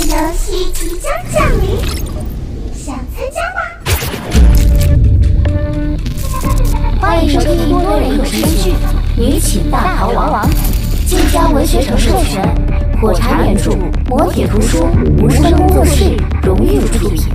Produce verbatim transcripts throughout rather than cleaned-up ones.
游戏即将降临，想参加吗？ 欢迎收听多人有声剧《女寝大逃亡》，晋江文学城授权，火柴原著，磨铁图书，无声工作室荣誉出品。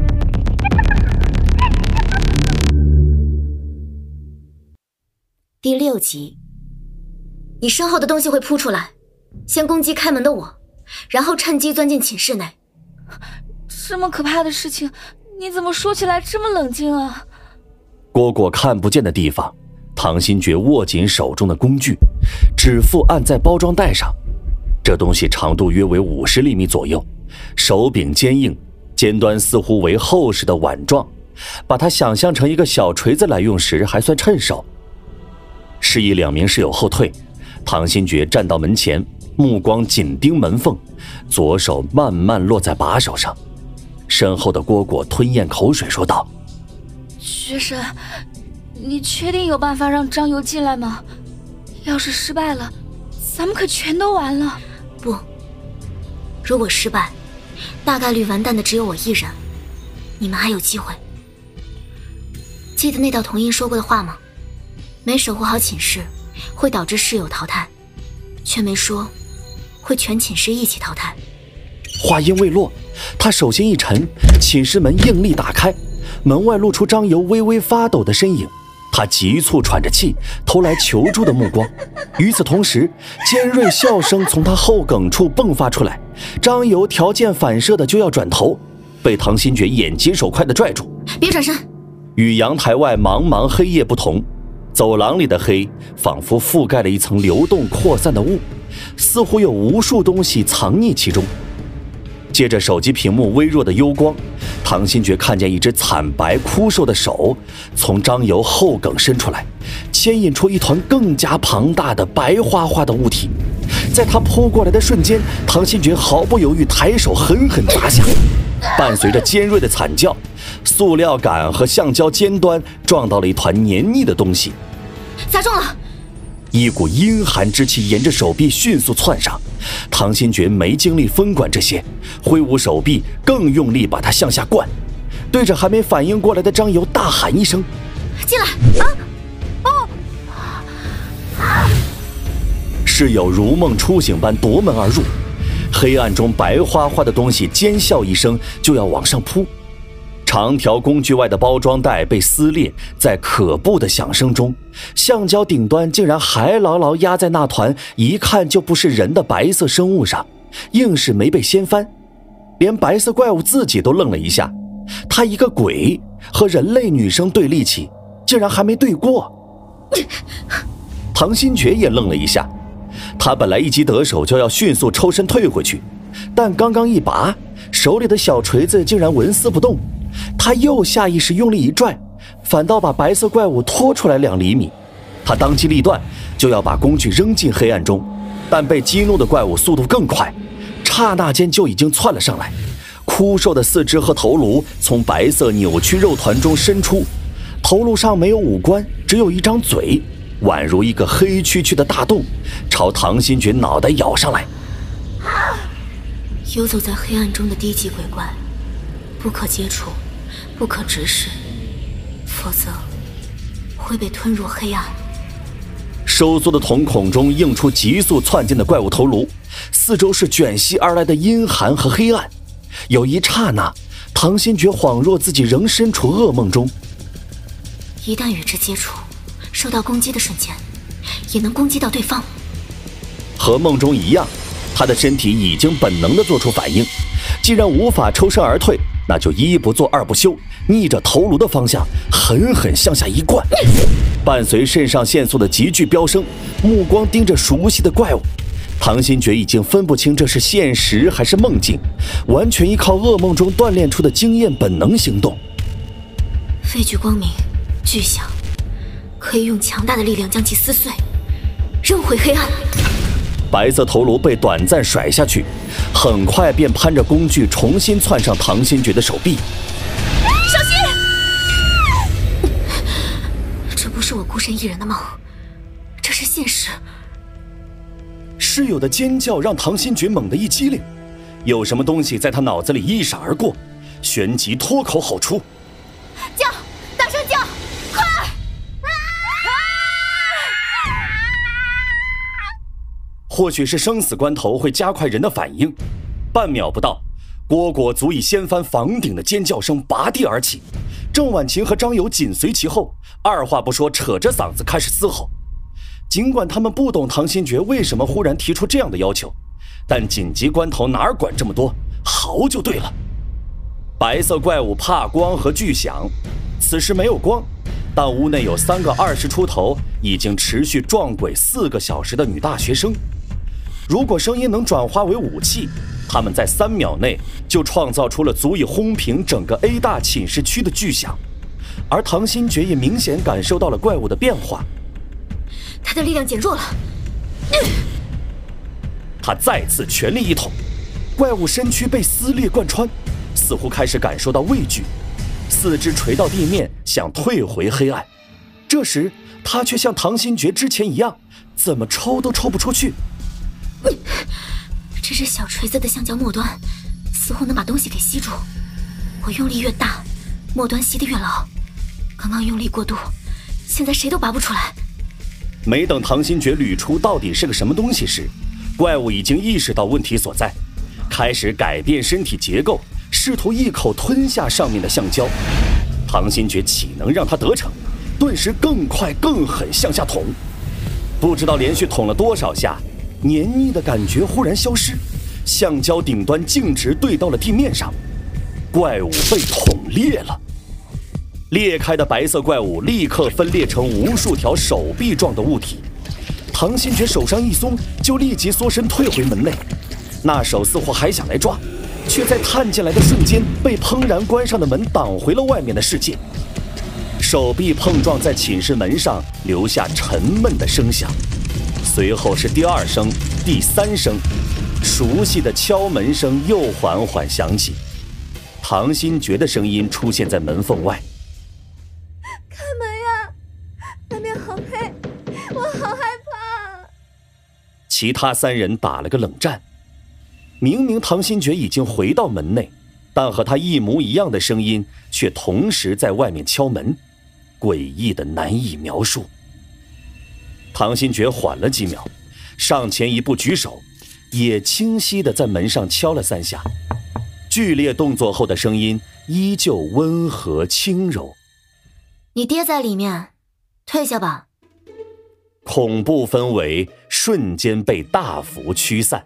第六集，你身后的东西会扑出来，先攻击开门的我，然后趁机钻进寝室内。 这么可怕的事情，你怎么说起来这么冷静啊？ 蝈蝈看不见的地方，唐新觉握紧手中的工具，指腹按在包装袋上。这东西长度约为五十厘米左右，手柄坚硬，尖端似乎为厚实的碗状，把它想象成一个小锤子来用时还算趁手。示意两名室友后退，唐新觉站到门前，目光紧盯门缝，左手慢慢落在把手上。身后的蝈蝈吞咽口水说道： 学神，你确定有办法让张游进来吗？要是失败了，咱们可全都完了。 不，如果失败，大概率完蛋的只有我一人，你们还有机会。记得那道童音说过的话吗？没守护好寝室，会导致室友淘汰，却没说会全寝室一起淘汰。 话音未落，他手心一沉，寝室门应力打开，门外露出张游微微发抖的身影。他急促喘着气，投来求助的目光。与此同时，尖锐笑声从他后梗处迸发出来。张游条件反射的就要转头，被唐新觉眼疾手快的拽住。 别转身！ 与阳台外茫茫黑夜不同，走廊里的黑仿佛覆盖了一层流动扩散的雾，似乎有无数东西藏匿其中。借着手机屏幕微弱的幽光，唐新觉看见一只惨白枯瘦的手从张游后梗伸出来，牵引出一团更加庞大的白花花的物体。在他扑过来的瞬间，唐新觉毫不犹豫抬手狠狠砸下，伴随着尖锐的惨叫，塑料杆和橡胶尖端撞到了一团黏腻的东西， 砸中了。 一股阴寒之气沿着手臂迅速窜上，唐新觉没精力分管这些，挥舞手臂更用力把它向下灌，对着还没反应过来的张游大喊一声： 进来！啊哦！ 室友如梦初醒般夺门而入，黑暗中白花花的东西尖笑一声就要往上扑，长条工具外的包装袋被撕裂，在可怖的响声中，橡胶顶端竟然还牢牢压在那团一看就不是人的白色生物上，硬是没被掀翻。连白色怪物自己都愣了一下，他一个鬼和人类女生对力气，竟然还没对过。唐新觉也愣了一下，他本来一击得手就要迅速抽身退回去，但刚刚一拔，手里的小锤子竟然纹丝不动。他又下意识用力一拽，反倒把白色怪物拖出来两厘米。他当机立断，就要把工具扔进黑暗中，但被激怒的怪物速度更快，刹那间就已经窜了上来。枯瘦的四肢和头颅从白色扭曲肉团中伸出，头颅上没有五官，只有一张嘴，宛如一个黑黢黢的大洞，朝唐新觉脑袋咬上来。 游走在黑暗中的低级鬼怪，不可接触，不可直视，否则会被吞入黑暗。 收缩的瞳孔中映出急速窜进的怪物头颅，四周是卷袭而来的阴寒和黑暗。有一刹那，唐新觉恍若自己仍身处噩梦中。 一旦与之接触，受到攻击的瞬间，也能攻击到对方。 和梦中一样，他的身体已经本能地做出反应，既然无法抽身而退，那就一不做二不休，逆着头颅的方向狠狠向下一灌。伴随肾上腺素的急剧飙升，目光盯着熟悉的怪物，唐新觉已经分不清这是现实还是梦境，完全依靠噩梦中锻炼出的经验本能行动。 废具光明巨响，可以用强大的力量将其撕碎，扔回黑暗。 白色头颅被短暂甩下去，很快便攀着工具重新窜上唐新觉的手臂。 小心！这不是我孤身一人的梦，这是现实。 室友的尖叫让唐新觉猛地一激灵， 有什么东西在他脑子里一闪而过，旋即脱口吼出：“ 叫，大声叫，快！” 或许是生死关头会加快人的反应，半秒不到，蝈蝈足以掀翻房顶的尖叫声拔地而起，郑婉晴和张友紧随其后，二话不说扯着嗓子开始嘶吼。尽管他们不懂唐新觉为什么忽然提出这样的要求，但紧急关头哪管这么多，嚎就对了。白色怪物怕光和巨响，此时没有光，但屋内有三个二十出头已经持续撞鬼四个小时的女大学生。如果声音能转化为武器，他们在三秒内就创造出了足以轰平整个 A 大寝室区的巨响。而唐新觉也明显感受到了怪物的变化， 他的力量减弱了。嗯、 他再次全力一捅，怪物身躯被撕裂贯穿，似乎开始感受到畏惧，四肢垂到地面，想退回黑暗。这时他却像唐新觉之前一样，怎么抽都抽不出去。 这只小锤子的橡胶末端似乎能把东西给吸住，我用力越大，末端吸得越牢。刚刚用力过度，现在谁都拔不出来。 没等唐新觉捋出到底是个什么东西时，怪物已经意识到问题所在，开始改变身体结构，试图一口吞下上面的橡胶。唐新觉岂能让他得逞，顿时更快更狠向下捅。不知道连续捅了多少下，黏腻的感觉忽然消失，橡胶顶端径直对到了地面上，怪物被捅裂了。裂开的白色怪物立刻分裂成无数条手臂状的物体，唐新觉手上一松，就立即缩身退回门内。那手似乎还想来抓，却在探进来的瞬间被砰然关上的门挡回了外面的世界。手臂碰撞在寝室门上，留下沉闷的声响。随后是第二声、第三声，熟悉的敲门声又缓缓响起。唐新觉的声音出现在门缝外：“ 开门呀，外面好黑，我好害怕。” 其他三人打了个冷战。明明唐新觉已经回到门内，但和他一模一样的声音却同时在外面敲门，诡异的难以描述。唐新觉缓了几秒，上前一步举手，也清晰地在门上敲了三下。剧烈动作后的声音依旧温和轻柔：“ 你爹在里面，退下吧。” 恐怖氛围瞬间被大幅驱散。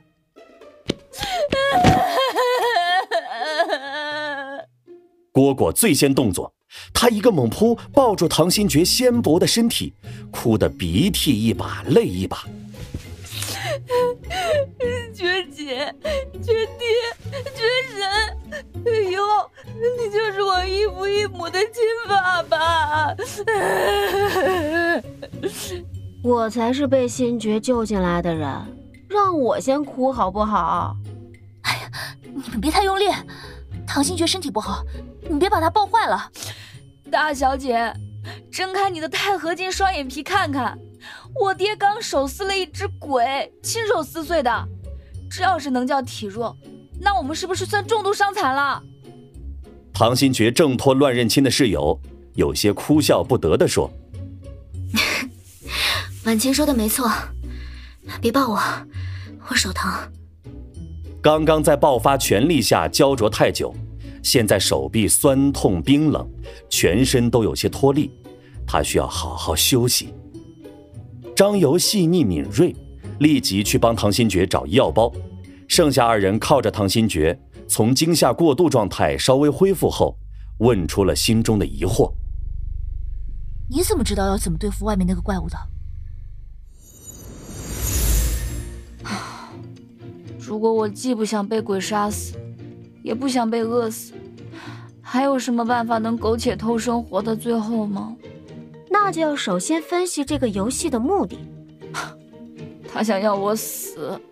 蝈蝈最先动作，他一个猛扑，抱住唐新觉纤薄的身体，哭得鼻涕一把泪一把。 觉姐，觉爹，觉神，以后你就是我异父异母的亲爸爸。 我才是被新觉救进来的人，让我先哭好不好？ 哎呀，你们别太用力，唐新觉身体不好，你别把他抱坏了。 大小姐，睁开你的钛合金双眼皮看看，我爹刚手撕了一只鬼，亲手撕碎的。这要是能叫体弱，那我们是不是算重度伤残了？ 唐新觉挣脱乱认亲的室友，有些哭笑不得地说：“ 婉晴说的没错，别抱我，我手疼。” 刚刚在爆发全力下焦灼太久，现在手臂酸痛冰冷，全身都有些脱力，他需要好好休息。张游细腻敏锐，立即去帮唐新觉找医药包。剩下二人靠着唐新觉，从惊吓过度状态稍微恢复后，问出了心中的疑惑：“ 你怎么知道要怎么对付外面那个怪物的？” 如果我既不想被鬼杀死，也不想被饿死，还有什么办法能苟且偷生活到最后吗？ 那就要首先分析这个游戏的目的。 他想要我死。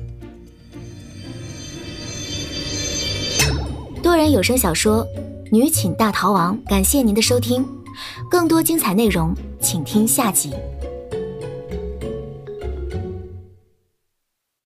多人有声小说《女寝大逃亡》，感谢您的收听，更多精彩内容请听下集。